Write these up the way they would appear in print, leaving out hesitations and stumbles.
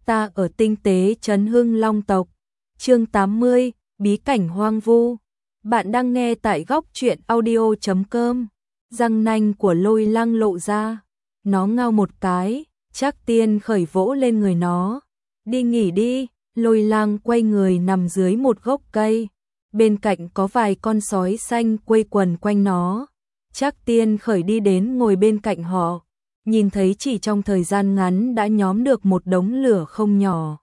Ta ở tinh tế trấn Hưng Long tộc. Chương 80, bí cảnh hoang vu. Bạn đang nghe tại góc truyện audio.com. Răng nanh của Lôi Lăng lộ ra, nó ngao một cái, Trác Tiên Khởi vỗ lên người nó. Đi nghỉ đi. Lôi Lăng quay người nằm dưới một gốc cây, bên cạnh có vài con sói xanh quây quần quanh nó. Trác Tiên Khởi đi đến ngồi bên cạnh họ, nhìn thấy chỉ trong thời gian ngắn đã nhóm được một đống lửa không nhỏ.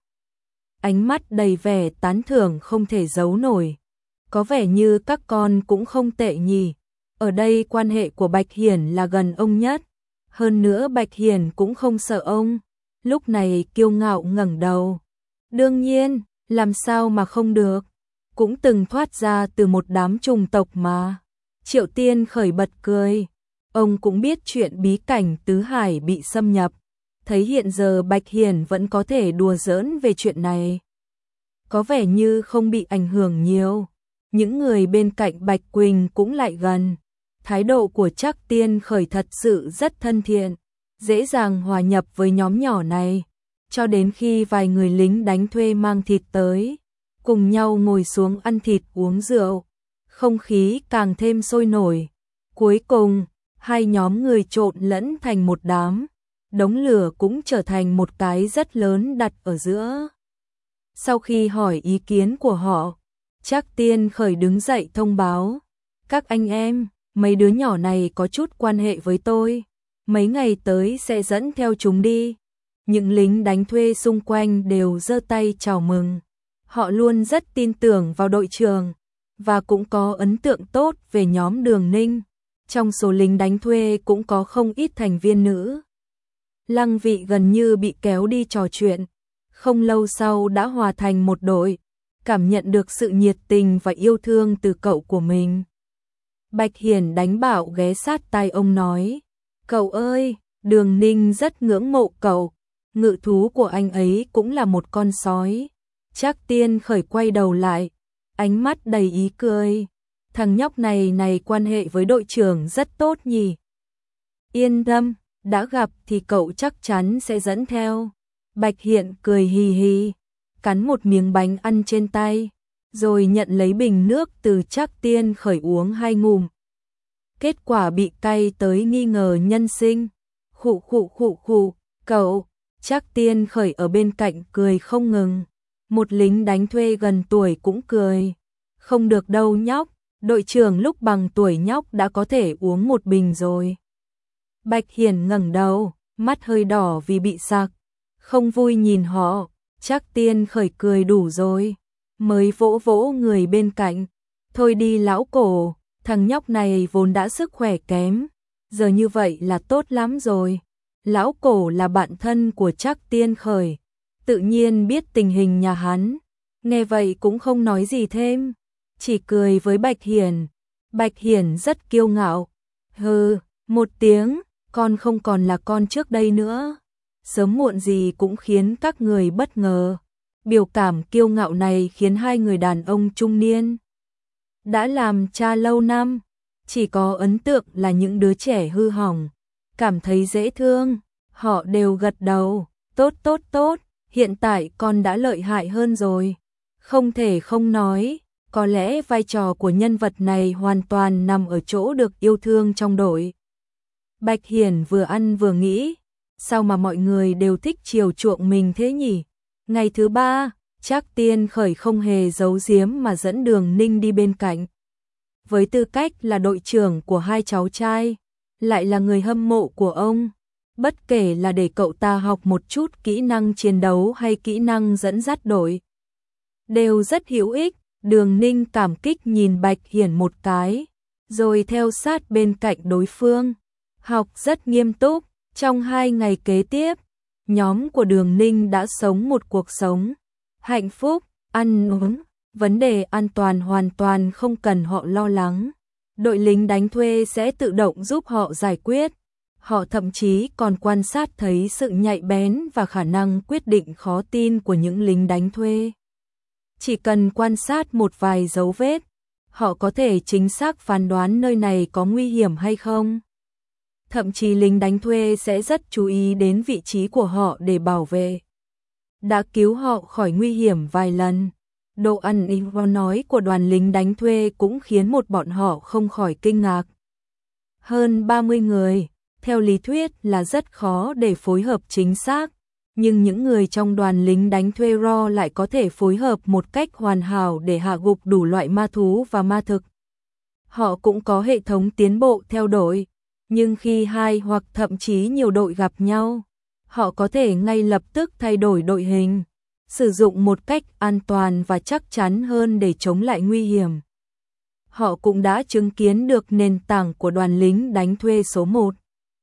Ánh mắt đầy vẻ tán thưởng không thể giấu nổi. Có vẻ như các con cũng không tệ nhỉ. Ở đây quan hệ của Bạch Hiển là gần ông nhất. Hơn nữa Bạch Hiển cũng không sợ ông. Lúc này kiêu ngạo ngẩng đầu. Đương nhiên, làm sao mà không được. Cũng từng thoát ra từ một đám trùng tộc mà. Triệu Tiên Khởi bật cười. Ông cũng biết chuyện bí cảnh Tứ Hải bị xâm nhập. Thấy hiện giờ Bạch Hiển vẫn có thể đùa giỡn về chuyện này, có vẻ như không bị ảnh hưởng nhiều. Những người bên cạnh Bạch Quỳnh cũng lại gần. Thái độ của Trác Tiên Khởi thật sự rất thân thiện, dễ dàng hòa nhập với nhóm nhỏ này. Cho đến khi vài người lính đánh thuê mang thịt tới, cùng nhau ngồi xuống ăn thịt uống rượu, không khí càng thêm sôi nổi. Cuối cùng, hai nhóm người trộn lẫn thành một đám. Đống lửa cũng trở thành một cái rất lớn đặt ở giữa. Sau khi hỏi ý kiến của họ, Trác Tiên Khởi đứng dậy thông báo. Các anh em, mấy đứa nhỏ này có chút quan hệ với tôi. Mấy ngày tới sẽ dẫn theo chúng đi. Những lính đánh thuê xung quanh đều giơ tay chào mừng. Họ luôn rất tin tưởng vào đội trưởng, và cũng có ấn tượng tốt về nhóm Đường Ninh. Trong số lính đánh thuê cũng có không ít thành viên nữ. Lăng Vị gần như bị kéo đi trò chuyện, không lâu sau đã hòa thành một đội, cảm nhận được sự nhiệt tình và yêu thương từ cậu của mình. Bạch Hiển đánh bạo ghé sát tai ông nói, cậu ơi, Đường Ninh rất ngưỡng mộ cậu, ngự thú của anh ấy cũng là một con sói. Trác Tiên Khởi quay đầu lại, ánh mắt đầy ý cười, thằng nhóc này quan hệ với đội trưởng rất tốt nhỉ. Yên tâm, đã gặp thì cậu chắc chắn sẽ dẫn theo. Bạch Hiển cười hì hì, cắn một miếng bánh ăn trên tay, rồi nhận lấy bình nước từ Trác Tiên Khởi uống 2 ngụm. Kết quả bị cay tới nghi ngờ nhân sinh. Khụ khụ khụ khụ, cậu. Trác Tiên Khởi ở bên cạnh cười không ngừng. Một lính đánh thuê gần tuổi cũng cười. Không được đâu nhóc, đội trưởng lúc bằng tuổi nhóc đã có thể uống một bình rồi. Bạch Hiển ngẩng đầu, mắt hơi đỏ vì bị sặc, không vui nhìn họ. Trác Tiên Khởi cười đủ rồi, mới vỗ vỗ người bên cạnh. Thôi đi lão cổ, thằng nhóc này vốn đã sức khỏe kém, giờ như vậy là tốt lắm rồi. Lão cổ là bạn thân của Trác Tiên Khởi, tự nhiên biết tình hình nhà hắn. Nghe vậy cũng không nói gì thêm, chỉ cười với Bạch Hiển. Bạch Hiển rất kiêu ngạo. Hừ, một tiếng, con không còn là con trước đây nữa. Sớm muộn gì cũng khiến các người bất ngờ. Biểu cảm kiêu ngạo này khiến hai người đàn ông trung niên đã làm cha lâu năm, chỉ có ấn tượng là những đứa trẻ hư hỏng, cảm thấy dễ thương. Họ đều gật đầu, tốt tốt tốt, hiện tại con đã lợi hại hơn rồi. Không thể không nói, có lẽ vai trò của nhân vật này hoàn toàn nằm ở chỗ được yêu thương trong đội. Bạch Hiển vừa ăn vừa nghĩ, sao mà mọi người đều thích chiều chuộng mình thế nhỉ? Ngày thứ 3, Trác Tiên Khởi không hề giấu giếm mà dẫn Đường Ninh đi bên cạnh. Với tư cách là đội trưởng của hai cháu trai, lại là người hâm mộ của ông, bất kể là để cậu ta học một chút kỹ năng chiến đấu hay kỹ năng dẫn dắt đội, đều rất hữu ích. Đường Ninh cảm kích nhìn Bạch Hiển một cái, rồi theo sát bên cạnh đối phương, học rất nghiêm túc. Trong 2 ngày kế tiếp, nhóm của Đường Ninh đã sống một cuộc sống hạnh phúc, ăn uống, vấn đề an toàn hoàn toàn không cần họ lo lắng. Đội lính đánh thuê sẽ tự động giúp họ giải quyết. Họ thậm chí còn quan sát thấy sự nhạy bén và khả năng quyết định khó tin của những lính đánh thuê. Chỉ cần quan sát một vài dấu vết, họ có thể chính xác phán đoán nơi này có nguy hiểm hay không. Thậm chí lính đánh thuê sẽ rất chú ý đến vị trí của họ để bảo vệ. đã cứu họ khỏi nguy hiểm vài lần. Độ ăn ý và nói của đoàn lính đánh thuê cũng khiến một bọn họ không khỏi kinh ngạc. Hơn 30 người, theo lý thuyết là rất khó để phối hợp chính xác, nhưng những người trong đoàn lính đánh thuê Ro lại có thể phối hợp một cách hoàn hảo để hạ gục đủ loại ma thú và ma thực. Họ cũng có hệ thống tiến bộ theo đội, nhưng khi hai hoặc thậm chí nhiều đội gặp nhau, họ có thể ngay lập tức thay đổi đội hình, sử dụng một cách an toàn và chắc chắn hơn để chống lại nguy hiểm. Họ cũng đã chứng kiến được nền tảng của đoàn lính đánh thuê số 1.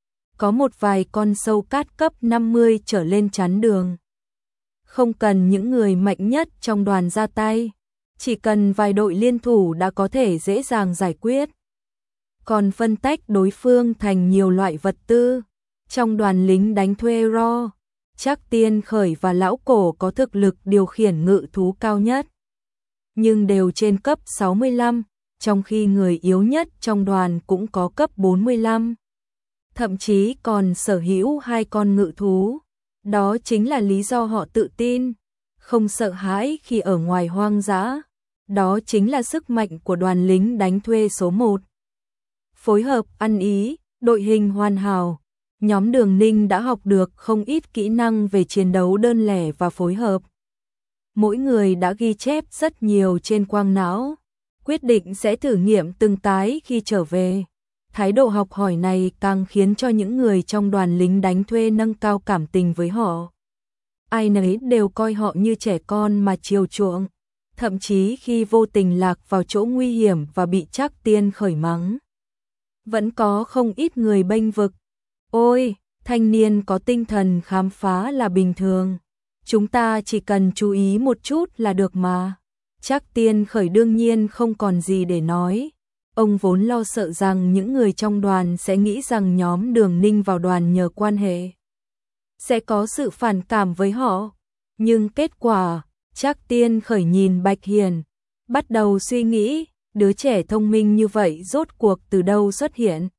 Có một vài con sâu cát cấp 50 trở lên chắn đường. Không cần những người mạnh nhất trong đoàn ra tay, chỉ cần vài đội liên thủ đã có thể dễ dàng giải quyết. Còn phân tách đối phương thành nhiều loại vật tư. Trong đoàn lính đánh thuê Ro, Trác Tiên Khởi và Lão Cổ có thực lực điều khiển ngự thú cao nhất, nhưng đều trên cấp 65, trong khi người yếu nhất trong đoàn cũng có cấp 45. Thậm chí còn sở hữu 2 con ngự thú. Đó chính là lý do họ tự tin, không sợ hãi khi ở ngoài hoang dã. Đó chính là sức mạnh của đoàn lính đánh thuê số 1. Phối hợp ăn ý, đội hình hoàn hảo. Nhóm Đường Ninh đã học được không ít kỹ năng về chiến đấu đơn lẻ và phối hợp. Mỗi người đã ghi chép rất nhiều trên quang não, quyết định sẽ thử nghiệm từng cái khi trở về. Thái độ học hỏi này càng khiến cho những người trong đoàn lính đánh thuê nâng cao cảm tình với họ. Ai nấy đều coi họ như trẻ con mà chiều chuộng, thậm chí khi vô tình lạc vào chỗ nguy hiểm và bị Trác Tiên Khởi mắng, vẫn có không ít người bênh vực. Ôi, thanh niên có tinh thần khám phá là bình thường, chúng ta chỉ cần chú ý một chút là được mà. Trác Tiên Khởi đương nhiên không còn gì để nói. Ông vốn lo sợ rằng những người trong đoàn sẽ nghĩ rằng nhóm Đường Ninh vào đoàn nhờ quan hệ sẽ có sự phản cảm với họ. Nhưng kết quả, Trác Tiên Khởi nhìn Bạch Hiền, bắt đầu suy nghĩ, đứa trẻ thông minh như vậy rốt cuộc từ đâu xuất hiện.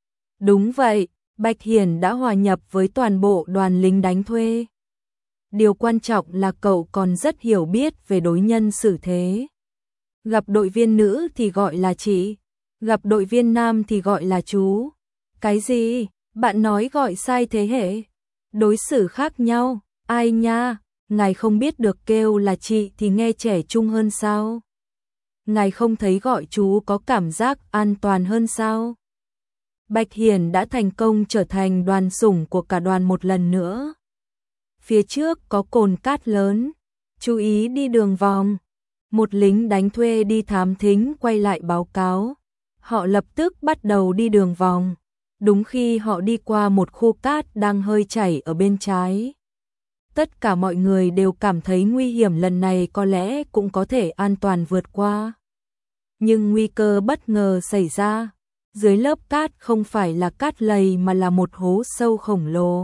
Đúng vậy, Bạch Hiền đã hòa nhập với toàn bộ đoàn lính đánh thuê. Điều quan trọng là cậu còn rất hiểu biết về đối nhân xử thế. Gặp đội viên nữ thì gọi là chị, gặp đội viên nam thì gọi là chú. Cái gì? Bạn nói gọi sai thế hệ? Đối xử khác nhau, ai nha? Ngài không biết được kêu là chị thì nghe trẻ trung hơn sao? Ngài không thấy gọi chú có cảm giác an toàn hơn sao? Bạch Hiền đã thành công trở thành đoàn sủng của cả đoàn một lần nữa. Phía trước có cồn cát lớn, chú ý đi đường vòng. Một lính đánh thuê đi thám thính quay lại báo cáo. Họ lập tức bắt đầu đi đường vòng. Đúng khi họ đi qua một khu cát đang hơi chảy ở bên trái. Tất cả mọi người đều cảm thấy nguy hiểm lần này có lẽ cũng có thể an toàn vượt qua. Nhưng nguy cơ bất ngờ xảy ra. Dưới lớp cát không phải là cát lầy mà là một hố sâu khổng lồ.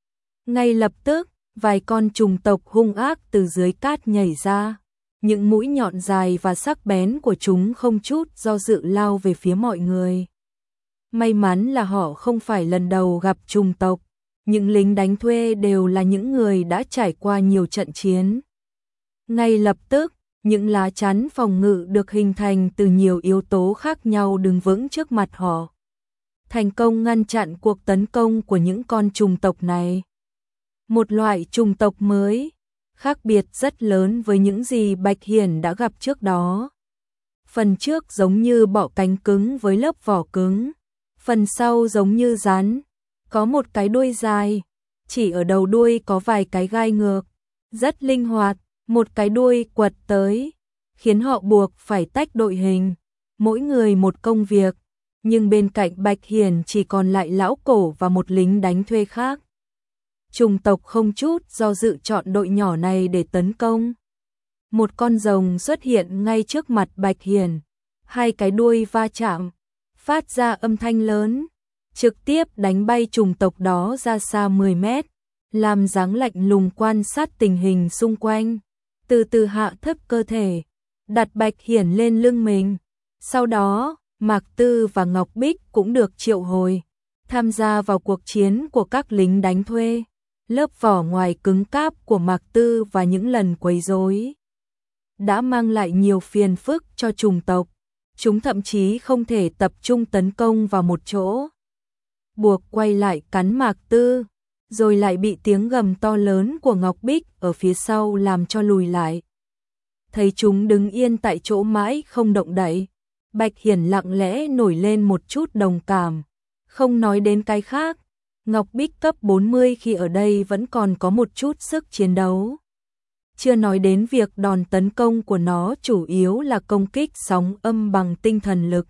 Ngay lập tức, vài con trùng tộc hung ác từ dưới cát nhảy ra. Những mũi nhọn dài và sắc bén của chúng không chút do dự lao về phía mọi người. May mắn là họ không phải lần đầu gặp trùng tộc. Những lính đánh thuê đều là những người đã trải qua nhiều trận chiến. Ngay lập tức, những lá chắn phòng ngự được hình thành từ nhiều yếu tố khác nhau đứng vững trước mặt họ. Thành công ngăn chặn cuộc tấn công của những con trùng tộc này. Một loại trùng tộc mới, khác biệt rất lớn với những gì Bạch Hiền đã gặp trước đó. Phần trước giống như bọ cánh cứng với lớp vỏ cứng, phần sau giống như rắn, có một cái đuôi dài, chỉ ở đầu đuôi có vài cái gai ngược, rất linh hoạt, một cái đuôi quật tới, khiến họ buộc phải tách đội hình, mỗi người một công việc, nhưng bên cạnh Bạch Hiền chỉ còn lại Lão Cổ và một lính đánh thuê khác. Trùng tộc không chút do dự chọn đội nhỏ này để tấn công. Một con rồng xuất hiện ngay trước mặt Bạch Hiền, hai cái đuôi va chạm, phát ra âm thanh lớn, trực tiếp đánh bay trùng tộc đó ra xa 10 mét, làm dáng lạnh lùng quan sát tình hình xung quanh, từ từ hạ thấp cơ thể, đặt Bạch Hiền lên lưng mình. Sau đó, Mạc Tư và Ngọc Bích cũng được triệu hồi, tham gia vào cuộc chiến của các lính đánh thuê. Lớp vỏ ngoài cứng cáp của Mạc Tư và những lần quấy rối đã mang lại nhiều phiền phức cho chủng tộc. Chúng thậm chí không thể tập trung tấn công vào một chỗ, buộc quay lại cắn Mạc Tư, rồi lại bị tiếng gầm to lớn của Ngọc Bích ở phía sau làm cho lùi lại. Thấy chúng đứng yên tại chỗ mãi không động đậy, Bạch Hiển lặng lẽ nổi lên một chút đồng cảm. Không nói đến cái khác, Ngọc Bích cấp 40 khi ở đây vẫn còn có một chút sức chiến đấu. Chưa nói đến việc đòn tấn công của nó chủ yếu là công kích sóng âm bằng tinh thần lực.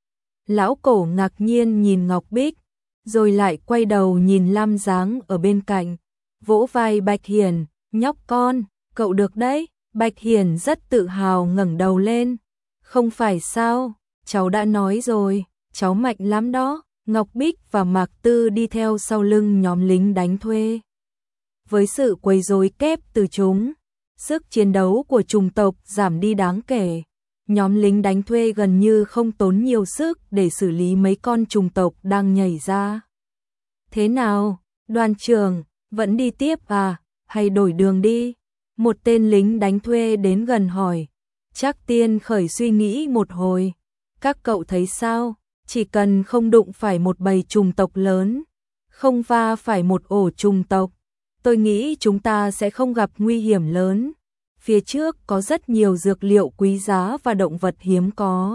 Lão Cổ ngạc nhiên nhìn Ngọc Bích, rồi lại quay đầu nhìn Lam Giáng ở bên cạnh, vỗ vai Bạch Hiển, nhóc con, cậu được đấy. Bạch Hiển rất tự hào ngẩng đầu lên, không phải sao, cháu đã nói rồi, cháu mạnh lắm đó. Ngọc Bích và Mạc Tư đi theo sau lưng nhóm lính đánh thuê. Với sự quấy rối kép từ chúng, sức chiến đấu của chủng tộc giảm đi đáng kể. Nhóm lính đánh thuê gần như không tốn nhiều sức để xử lý mấy con chủng tộc đang nhảy ra. Thế nào, đoàn trưởng, vẫn đi tiếp à, hay đổi đường đi? Một tên lính đánh thuê đến gần hỏi. Trác Tiên Khởi suy nghĩ một hồi. Các cậu thấy sao? Chỉ cần không đụng phải một bầy chủng tộc lớn, không va phải một ổ chủng tộc, tôi nghĩ chúng ta sẽ không gặp nguy hiểm lớn. Phía trước có rất nhiều dược liệu quý giá và động vật hiếm có.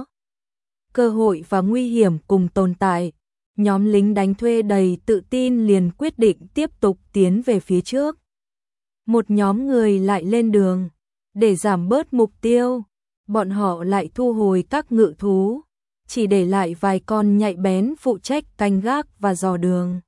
Cơ hội và nguy hiểm cùng tồn tại. Nhóm lính đánh thuê đầy tự tin liền quyết định tiếp tục tiến về phía trước. Một nhóm người lại lên đường. Để giảm bớt mục tiêu, bọn họ lại thu hồi các ngự thú, chỉ để lại vài con nhạy bén phụ trách canh gác và dò đường.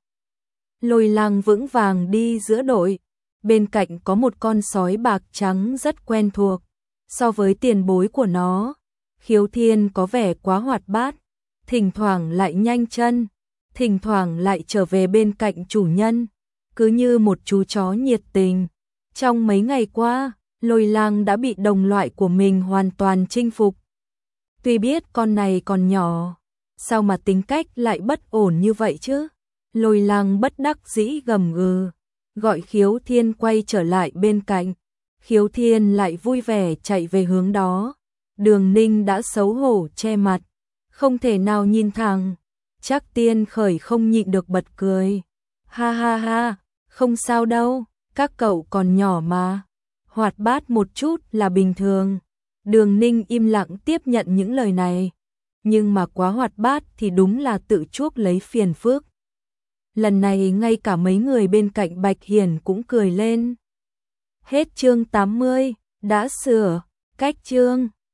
Lôi Lang vững vàng đi giữa đội, bên cạnh có một con sói bạc trắng rất quen thuộc. So với tiền bối của nó, Khiếu Thiên có vẻ quá hoạt bát, thỉnh thoảng lại nhanh chân, thỉnh thoảng lại trở về bên cạnh chủ nhân, cứ như một chú chó nhiệt tình. Trong mấy ngày qua, Lôi Lang đã bị đồng loại của mình hoàn toàn chinh phục. Tuy biết con này còn nhỏ, sao mà tính cách lại bất ổn như vậy chứ? Lôi Lang bất đắc dĩ gầm gừ, gọi Khiếu Thiên quay trở lại bên cạnh. Khiếu Thiên lại vui vẻ chạy về hướng đó. Đường Ninh đã xấu hổ che mặt, không thể nào nhìn thẳng. Trác Tiên Khởi không nhịn được bật cười. Ha ha ha, không sao đâu, các cậu còn nhỏ mà, hoạt bát một chút là bình thường. Đường Ninh im lặng tiếp nhận những lời này, nhưng mà quá hoạt bát thì đúng là tự chuốc lấy phiền phức. Lần này ngay cả mấy người bên cạnh Bạch Hiển cũng cười lên. Hết chương 80, đã sửa, cách chương.